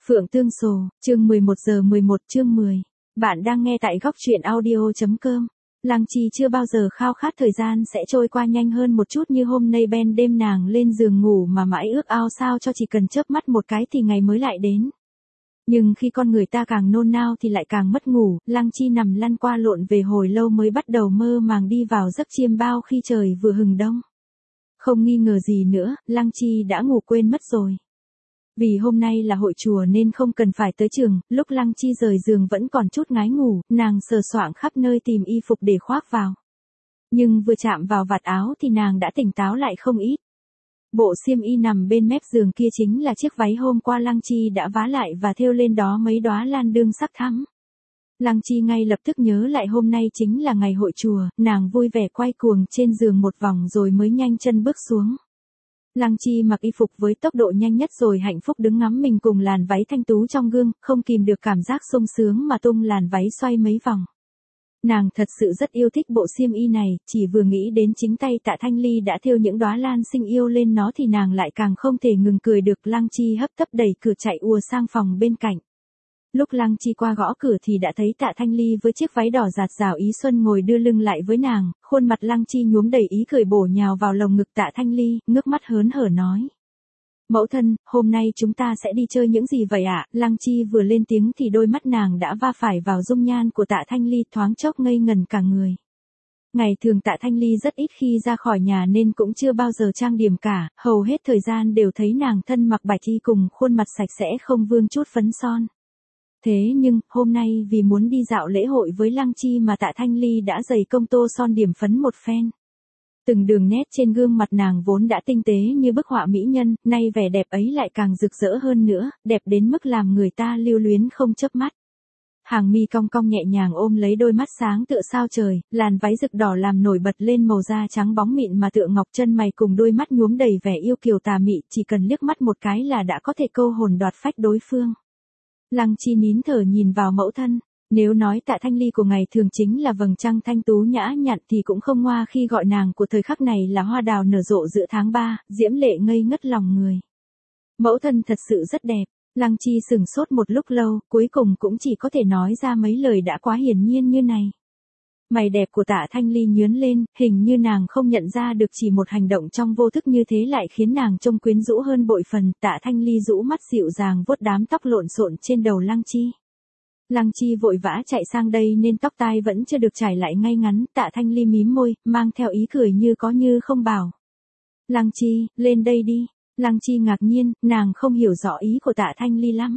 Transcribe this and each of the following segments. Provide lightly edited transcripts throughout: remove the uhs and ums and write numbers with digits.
Phượng Tương Sồ, chương 11 giờ 11 chương 10. Bạn đang nghe tại góc truyện audio.com. Lăng Chi chưa bao giờ khao khát thời gian sẽ trôi qua nhanh hơn một chút như hôm nay bên đêm nàng lên giường ngủ mà mãi ước ao sao cho chỉ cần chớp mắt một cái thì ngày mới lại đến. Nhưng khi con người ta càng nôn nao thì lại càng mất ngủ, Lăng Chi nằm lăn qua lộn về hồi lâu mới bắt đầu mơ màng đi vào giấc chiêm bao khi trời vừa hừng đông. Không nghi ngờ gì nữa, Lăng Chi đã ngủ quên mất rồi. Vì hôm nay là hội chùa nên không cần phải tới trường, lúc Lăng Chi rời giường vẫn còn chút ngái ngủ, nàng sờ soạng khắp nơi tìm y phục để khoác vào. Nhưng vừa chạm vào vạt áo thì nàng đã tỉnh táo lại không ít. Bộ xiêm y nằm bên mép giường kia chính là chiếc váy hôm qua Lăng Chi đã vá lại và thêu lên đó mấy đóa lan đương sắc thắm. Lăng Chi ngay lập tức nhớ lại hôm nay chính là ngày hội chùa, nàng vui vẻ quay cuồng trên giường một vòng rồi mới nhanh chân bước xuống. Lăng Chi mặc y phục với tốc độ nhanh nhất rồi hạnh phúc đứng ngắm mình cùng làn váy thanh tú trong gương, không kìm được cảm giác sung sướng mà tung làn váy xoay mấy vòng. Nàng thật sự rất yêu thích bộ xiêm y này, chỉ vừa nghĩ đến chính tay Tạ Thanh Ly đã thêu những đóa lan xinh yêu lên nó thì nàng lại càng không thể ngừng cười được. Lăng Chi hấp tấp đẩy cửa chạy ùa sang phòng bên cạnh. Lúc Lăng Chi qua gõ cửa thì đã thấy Tạ Thanh Ly với chiếc váy đỏ rạt rào ý xuân ngồi đưa lưng lại với nàng, khuôn mặt Lăng Chi nhuốm đầy ý cười bổ nhào vào lồng ngực Tạ Thanh Ly, ngước mắt hớn hở nói. Mẫu thân, hôm nay chúng ta sẽ đi chơi những gì vậy ạ? Lăng Chi vừa lên tiếng thì đôi mắt nàng đã va phải vào dung nhan của Tạ Thanh Ly thoáng chốc ngây ngần cả người. Ngày thường Tạ Thanh Ly rất ít khi ra khỏi nhà nên cũng chưa bao giờ trang điểm cả, hầu hết thời gian đều thấy nàng thân mặc bạch y cùng khuôn mặt sạch sẽ không vương chút phấn son. Thế nhưng, hôm nay vì muốn đi dạo lễ hội với Lăng Chi mà Tạ Thanh Ly đã dày công tô son điểm phấn một phen. Từng đường nét trên gương mặt nàng vốn đã tinh tế như bức họa mỹ nhân, nay vẻ đẹp ấy lại càng rực rỡ hơn nữa, đẹp đến mức làm người ta lưu luyến không chớp mắt. Hàng mi cong cong nhẹ nhàng ôm lấy đôi mắt sáng tựa sao trời, làn váy rực đỏ làm nổi bật lên màu da trắng bóng mịn mà tựa ngọc, chân mày cùng đôi mắt nhuốm đầy vẻ yêu kiều tà mị, chỉ cần liếc mắt một cái là đã có thể câu hồn đoạt phách đối phương. Lăng Chi nín thở nhìn vào mẫu thân. Nếu nói Tạ Thanh Ly của ngày thường chính là vầng trăng thanh tú nhã nhặn thì cũng không ngoa khi gọi nàng của thời khắc này là hoa đào nở rộ giữa tháng 3, diễm lệ ngây ngất lòng người. Mẫu thân thật sự rất đẹp. Lăng Chi sừng sốt một lúc lâu, cuối cùng cũng chỉ có thể nói ra mấy lời đã quá hiển nhiên như này. Mày đẹp của Tạ Thanh Ly nhướng lên, hình như nàng không nhận ra được chỉ một hành động trong vô thức như thế lại khiến nàng trông quyến rũ hơn bội phần. Tạ Thanh Ly rũ mắt dịu dàng vuốt đám tóc lộn xộn trên đầu Lăng Chi. Lăng Chi vội vã chạy sang đây nên tóc tai vẫn chưa được trải lại ngay ngắn, Tạ Thanh Ly mím môi, mang theo ý cười như có như không bảo. Lăng Chi, lên đây đi. Lăng Chi ngạc nhiên, nàng không hiểu rõ ý của Tạ Thanh Ly lắm.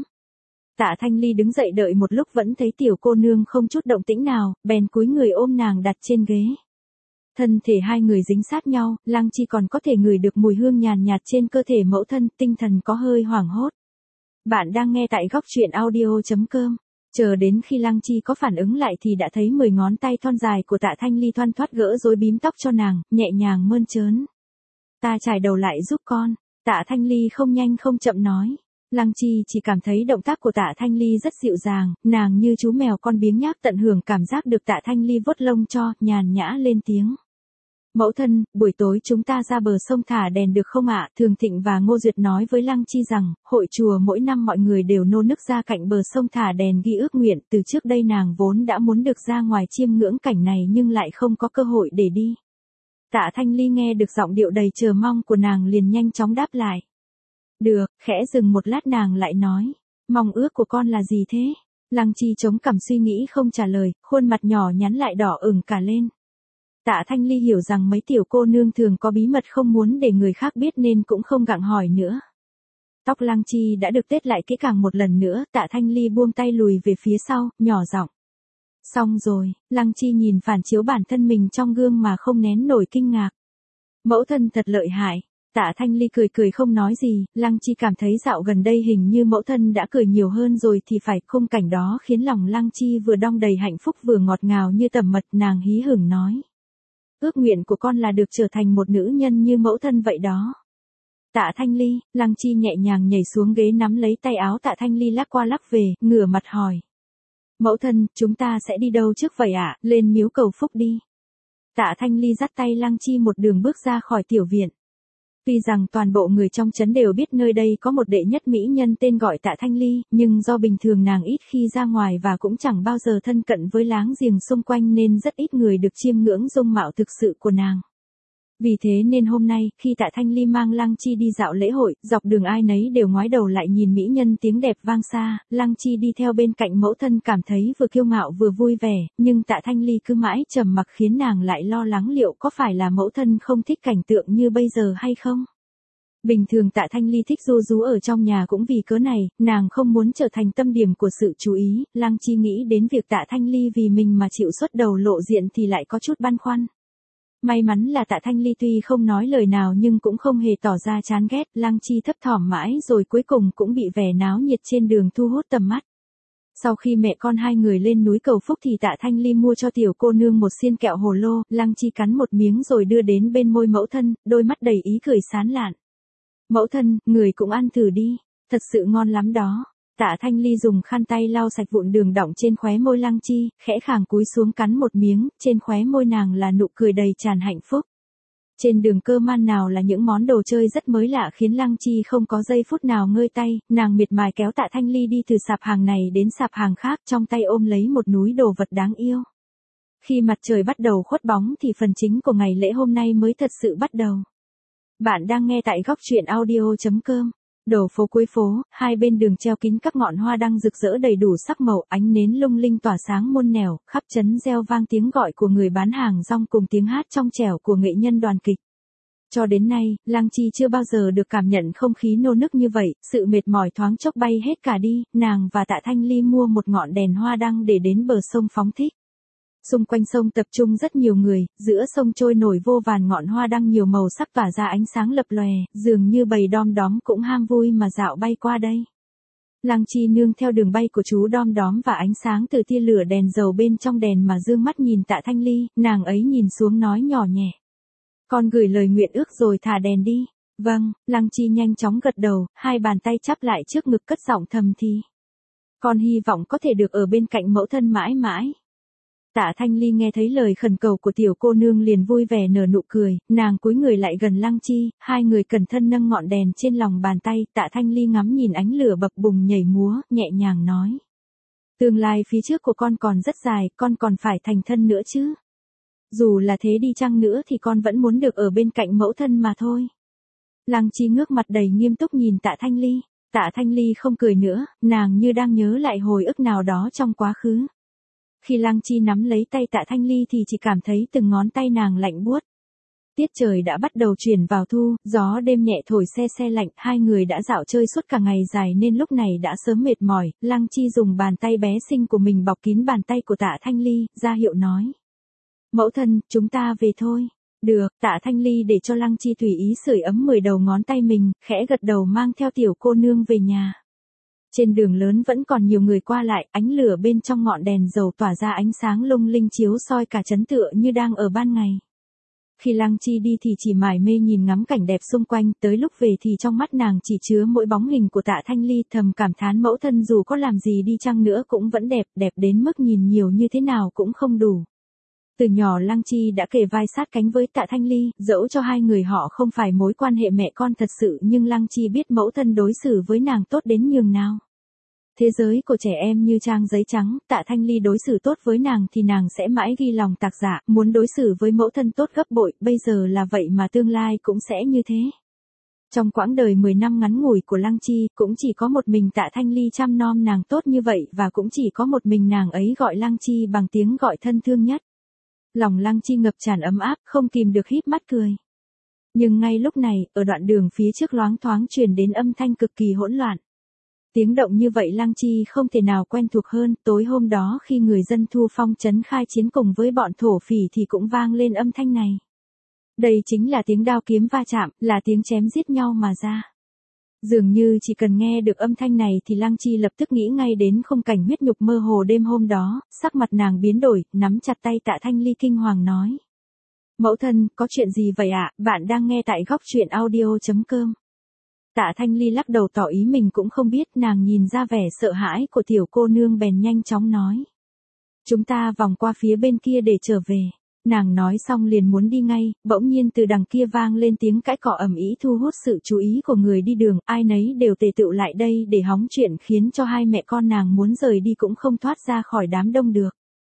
Tạ Thanh Ly đứng dậy đợi một lúc vẫn thấy tiểu cô nương không chút động tĩnh nào, bèn cúi người ôm nàng đặt trên ghế. Thân thể hai người dính sát nhau, Lăng Chi còn có thể ngửi được mùi hương nhàn nhạt trên cơ thể mẫu thân, tinh thần có hơi hoảng hốt. Bạn đang nghe tại góc truyện audio.com. Chờ đến khi Lăng Chi có phản ứng lại thì đã thấy 10 ngón tay thon dài của Tạ Thanh Ly thoăn thoắt gỡ rối bím tóc cho nàng, nhẹ nhàng mơn trớn. Ta chải đầu lại giúp con. Tạ Thanh Ly không nhanh không chậm nói. Lăng Chi chỉ cảm thấy động tác của Tạ Thanh Ly rất dịu dàng, nàng như chú mèo con biếng nhác tận hưởng cảm giác được Tạ Thanh Ly vuốt lông cho, nhàn nhã lên tiếng. Mẫu thân, buổi tối chúng ta ra bờ sông thả đèn được không ạ? Thường Thịnh và Ngô Duyệt nói với Lăng Chi rằng, hội chùa mỗi năm mọi người đều nô nức ra cạnh bờ sông thả đèn ghi ước nguyện, từ trước đây nàng vốn đã muốn được ra ngoài chiêm ngưỡng cảnh này nhưng lại không có cơ hội để đi. Tạ Thanh Ly nghe được giọng điệu đầy chờ mong của nàng liền nhanh chóng đáp lại. Được, khẽ dừng một lát nàng lại nói, mong ước của con là gì thế? Lăng Chi chống cằm suy nghĩ không trả lời, khuôn mặt nhỏ nhắn lại đỏ ửng cả lên. Tạ Thanh Ly hiểu rằng mấy tiểu cô nương thường có bí mật không muốn để người khác biết nên cũng không gặng hỏi nữa. Tóc Lăng Chi đã được tết lại kỹ càng một lần nữa, Tạ Thanh Ly buông tay lùi về phía sau, nhỏ giọng. Xong rồi, Lăng Chi nhìn phản chiếu bản thân mình trong gương mà không nén nổi kinh ngạc. Mẫu thân thật lợi hại. Tạ Thanh Ly cười cười không nói gì, Lăng Chi cảm thấy dạo gần đây hình như mẫu thân đã cười nhiều hơn rồi thì phải, khung cảnh đó khiến lòng Lăng Chi vừa đong đầy hạnh phúc vừa ngọt ngào như tẩm mật, nàng hí hửng nói. Ước nguyện của con là được trở thành một nữ nhân như mẫu thân vậy đó. Tạ Thanh Ly, Lăng Chi nhẹ nhàng nhảy xuống ghế nắm lấy tay áo Tạ Thanh Ly lắc qua lắc về, ngửa mặt hỏi. Mẫu thân, chúng ta sẽ đi đâu trước vậy ạ? Lên miếu cầu phúc đi. Tạ Thanh Ly dắt tay Lăng Chi một đường bước ra khỏi tiểu viện. Tuy rằng toàn bộ người trong trấn đều biết nơi đây có một đệ nhất mỹ nhân tên gọi Tạ Thanh Ly, nhưng do bình thường nàng ít khi ra ngoài và cũng chẳng bao giờ thân cận với láng giềng xung quanh nên rất ít người được chiêm ngưỡng dung mạo thực sự của nàng. Vì thế nên hôm nay, khi Tạ Thanh Ly mang Lăng Chi đi dạo lễ hội, dọc đường ai nấy đều ngoái đầu lại nhìn mỹ nhân tiếng đẹp vang xa, Lăng Chi đi theo bên cạnh mẫu thân cảm thấy vừa kiêu ngạo vừa vui vẻ, nhưng Tạ Thanh Ly cứ mãi trầm mặc khiến nàng lại lo lắng liệu có phải là mẫu thân không thích cảnh tượng như bây giờ hay không. Bình thường Tạ Thanh Ly thích ru rú ở trong nhà cũng vì cớ này, nàng không muốn trở thành tâm điểm của sự chú ý, Lăng Chi nghĩ đến việc Tạ Thanh Ly vì mình mà chịu xuất đầu lộ diện thì lại có chút băn khoăn. May mắn là Tạ Thanh Ly tuy không nói lời nào nhưng cũng không hề tỏ ra chán ghét, Lăng Chi thấp thỏm mãi rồi cuối cùng cũng bị vẻ náo nhiệt trên đường thu hút tầm mắt. Sau khi mẹ con hai người lên núi cầu phúc thì Tạ Thanh Ly mua cho tiểu cô nương một xiên kẹo hồ lô, Lăng Chi cắn một miếng rồi đưa đến bên môi mẫu thân, đôi mắt đầy ý cười sán lạn. Mẫu thân, người cũng ăn thử đi, thật sự ngon lắm đó. Tạ Thanh Ly dùng khăn tay lau sạch vụn đường đọng trên khóe môi Lăng Chi, khẽ khàng cúi xuống cắn một miếng, trên khóe môi nàng là nụ cười đầy tràn hạnh phúc. Trên đường cơ man nào là những món đồ chơi rất mới lạ khiến Lăng Chi không có giây phút nào ngơi tay, nàng miệt mài kéo Tạ Thanh Ly đi từ sạp hàng này đến sạp hàng khác, trong tay ôm lấy một núi đồ vật đáng yêu. Khi mặt trời bắt đầu khuất bóng thì phần chính của ngày lễ hôm nay mới thật sự bắt đầu. Bạn đang nghe tại góc truyện audio.com. Đầu phố cuối phố, hai bên đường treo kín các ngọn hoa đăng rực rỡ đầy đủ sắc màu, ánh nến lung linh tỏa sáng muôn nẻo, khắp trấn reo vang tiếng gọi của người bán hàng rong cùng tiếng hát trong trẻo của nghệ nhân đoàn kịch. Cho đến nay, Lăng Chi chưa bao giờ được cảm nhận không khí nô nức như vậy, sự mệt mỏi thoáng chốc bay hết cả đi, nàng và Tạ Thanh Ly mua một ngọn đèn hoa đăng để đến bờ sông phóng thích. Xung quanh sông tập trung rất nhiều người, giữa sông trôi nổi vô vàn ngọn hoa đăng nhiều màu sắc tỏa ra ánh sáng lập lòe, dường như bầy đom đóm cũng ham vui mà dạo bay qua đây. Lăng Chi nương theo đường bay của chú đom đóm và ánh sáng từ tia lửa đèn dầu bên trong đèn mà dương mắt nhìn Tạ Thanh Ly, nàng ấy nhìn xuống nói nhỏ nhẹ. Con gửi lời nguyện ước rồi thả đèn đi. Vâng, Lăng Chi nhanh chóng gật đầu, hai bàn tay chắp lại trước ngực cất giọng thầm thì. Con hy vọng có thể được ở bên cạnh mẫu thân mãi mãi. Tạ Thanh Ly nghe thấy lời khẩn cầu của tiểu cô nương liền vui vẻ nở nụ cười, nàng cúi người lại gần Lăng Chi, hai người cẩn thận nâng ngọn đèn trên lòng bàn tay, Tạ Thanh Ly ngắm nhìn ánh lửa bập bùng nhảy múa, nhẹ nhàng nói. Tương lai phía trước của con còn rất dài, con còn phải thành thân nữa chứ. Dù là thế đi chăng nữa thì con vẫn muốn được ở bên cạnh mẫu thân mà thôi. Lăng Chi ngước mặt đầy nghiêm túc nhìn Tạ Thanh Ly, Tạ Thanh Ly không cười nữa, nàng như đang nhớ lại hồi ức nào đó trong quá khứ. Khi Lăng Chi nắm lấy tay Tạ Thanh Ly thì chỉ cảm thấy từng ngón tay nàng lạnh buốt. Tiết trời đã bắt đầu chuyển vào thu, gió đêm nhẹ thổi se se lạnh, hai người đã dạo chơi suốt cả ngày dài nên lúc này đã sớm mệt mỏi, Lăng Chi dùng bàn tay bé xinh của mình bọc kín bàn tay của Tạ Thanh Ly, ra hiệu nói. Mẫu thân, chúng ta về thôi. Được, Tạ Thanh Ly để cho Lăng Chi tùy ý sưởi ấm 10 đầu ngón tay mình, khẽ gật đầu mang theo tiểu cô nương về nhà. Trên đường lớn vẫn còn nhiều người qua lại, ánh lửa bên trong ngọn đèn dầu tỏa ra ánh sáng lung linh chiếu soi cả trấn tựa như đang ở ban ngày. Khi Lăng Chi đi thì chỉ mải mê nhìn ngắm cảnh đẹp xung quanh, tới lúc về thì trong mắt nàng chỉ chứa mỗi bóng hình của Tạ Thanh Ly, thầm cảm thán mẫu thân dù có làm gì đi chăng nữa cũng vẫn đẹp, đẹp đến mức nhìn nhiều như thế nào cũng không đủ. Từ nhỏ Lăng Chi đã kề vai sát cánh với Tạ Thanh Ly, dẫu cho hai người họ không phải mối quan hệ mẹ con thật sự nhưng Lăng Chi biết mẫu thân đối xử với nàng tốt đến nhường nào. Thế giới của trẻ em như trang giấy trắng, Tạ Thanh Ly đối xử tốt với nàng thì nàng sẽ mãi ghi lòng tạc dạ, muốn đối xử với mẫu thân tốt gấp bội, bây giờ là vậy mà tương lai cũng sẽ như thế. Trong quãng đời 10 năm ngắn ngủi của Lăng Chi, cũng chỉ có một mình Tạ Thanh Ly chăm nom nàng tốt như vậy và cũng chỉ có một mình nàng ấy gọi Lăng Chi bằng tiếng gọi thân thương nhất. Lòng Lăng Chi ngập tràn ấm áp, không kìm được híp mắt cười. Nhưng ngay lúc này, ở đoạn đường phía trước loáng thoáng truyền đến âm thanh cực kỳ hỗn loạn. Tiếng động như vậy Lăng Chi không thể nào quen thuộc hơn, tối hôm đó khi người dân Thu Phong trấn khai chiến cùng với bọn thổ phỉ thì cũng vang lên âm thanh này. Đây chính là tiếng đao kiếm va chạm, là tiếng chém giết nhau mà ra. Dường như chỉ cần nghe được âm thanh này thì Lăng Chi lập tức nghĩ ngay đến khung cảnh huyết nhục mơ hồ đêm hôm đó, sắc mặt nàng biến đổi, nắm chặt tay Tạ Thanh Ly kinh hoàng nói. Mẫu thân, có chuyện gì vậy ạ? Bạn đang nghe tại góc truyện audio.com. Tạ Thanh Ly lắc đầu tỏ ý mình cũng không biết, nàng nhìn ra vẻ sợ hãi của tiểu cô nương bèn nhanh chóng nói. Chúng ta vòng qua phía bên kia để trở về. Nàng nói xong liền muốn đi ngay, bỗng nhiên từ đằng kia vang lên tiếng cãi cọ ầm ĩ thu hút sự chú ý của người đi đường, ai nấy đều tề tựu lại đây để hóng chuyện khiến cho hai mẹ con nàng muốn rời đi cũng không thoát ra khỏi đám đông được.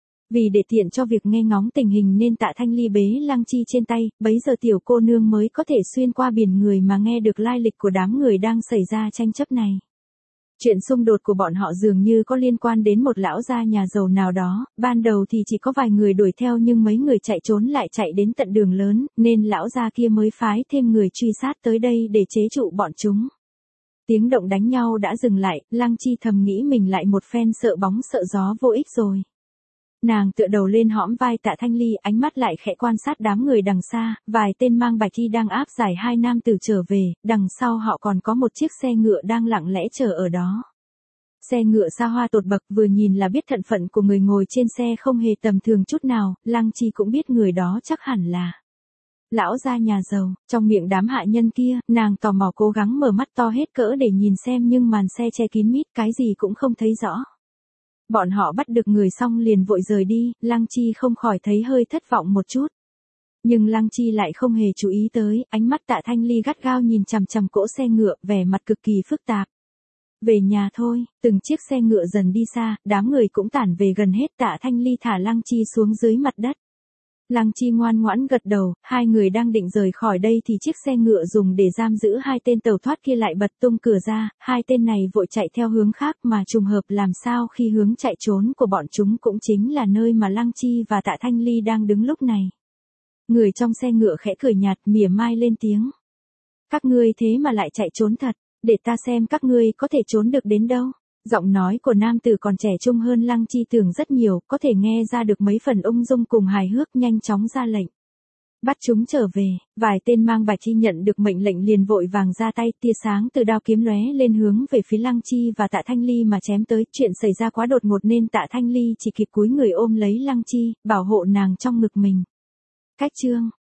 Vì để tiện cho việc nghe ngóng tình hình nên Tạ Thanh Ly bế Lăng Chi trên tay, bấy giờ tiểu cô nương mới có thể xuyên qua biển người mà nghe được lai lịch của đám người đang xảy ra tranh chấp này. Chuyện xung đột của bọn họ dường như có liên quan đến một lão gia nhà giàu nào đó, ban đầu thì chỉ có vài người đuổi theo nhưng mấy người chạy trốn lại chạy đến tận đường lớn, nên lão gia kia mới phái thêm người truy sát tới đây để chế trụ bọn chúng. Tiếng động đánh nhau đã dừng lại, Lăng Chi thầm nghĩ mình lại một phen sợ bóng sợ gió vô ích rồi. Nàng tựa đầu lên hõm vai Tạ Thanh Ly, ánh mắt lại khẽ quan sát đám người đằng xa, vài tên mang bạch y đang áp giải hai nam tử trở về, đằng sau họ còn có một chiếc xe ngựa đang lặng lẽ chờ ở đó. Xe ngựa xa hoa tột bậc, vừa nhìn là biết thân phận của người ngồi trên xe không hề tầm thường chút nào, Lăng Chi cũng biết người đó chắc hẳn là lão gia nhà giàu. Trong miệng đám hạ nhân kia, nàng tò mò cố gắng mở mắt to hết cỡ để nhìn xem nhưng màn xe che kín mít, cái gì cũng không thấy rõ. Bọn họ bắt được người xong liền vội rời đi, Lăng Chi không khỏi thấy hơi thất vọng một chút. Nhưng Lăng Chi lại không hề chú ý tới, ánh mắt Tạ Thanh Ly gắt gao nhìn chằm chằm cỗ xe ngựa, vẻ mặt cực kỳ phức tạp. Về nhà thôi, từng chiếc xe ngựa dần đi xa, đám người cũng tản về gần hết. Tạ Thanh Ly thả Lăng Chi xuống dưới mặt đất. Lăng Chi ngoan ngoãn gật đầu, hai người đang định rời khỏi đây thì chiếc xe ngựa dùng để giam giữ hai tên tàu thoát kia lại bật tung cửa ra, hai tên này vội chạy theo hướng khác mà trùng hợp làm sao khi hướng chạy trốn của bọn chúng cũng chính là nơi mà Lăng Chi và Tạ Thanh Ly đang đứng lúc này. Người trong xe ngựa khẽ cười nhạt mỉa mai lên tiếng. Các ngươi thế mà lại chạy trốn thật, để ta xem các ngươi có thể trốn được đến đâu. Giọng nói của nam tử còn trẻ trung hơn Lăng Chi tưởng rất nhiều, có thể nghe ra được mấy phần ung dung cùng hài hước, nhanh chóng ra lệnh. Bắt chúng trở về, vài tên mang bạch y nhận được mệnh lệnh liền vội vàng ra tay, tia sáng từ đao kiếm lóe lên hướng về phía Lăng Chi và Tạ Thanh Ly mà chém tới. Chuyện xảy ra quá đột ngột nên Tạ Thanh Ly chỉ kịp cúi người ôm lấy Lăng Chi, bảo hộ nàng trong ngực mình. Cách chương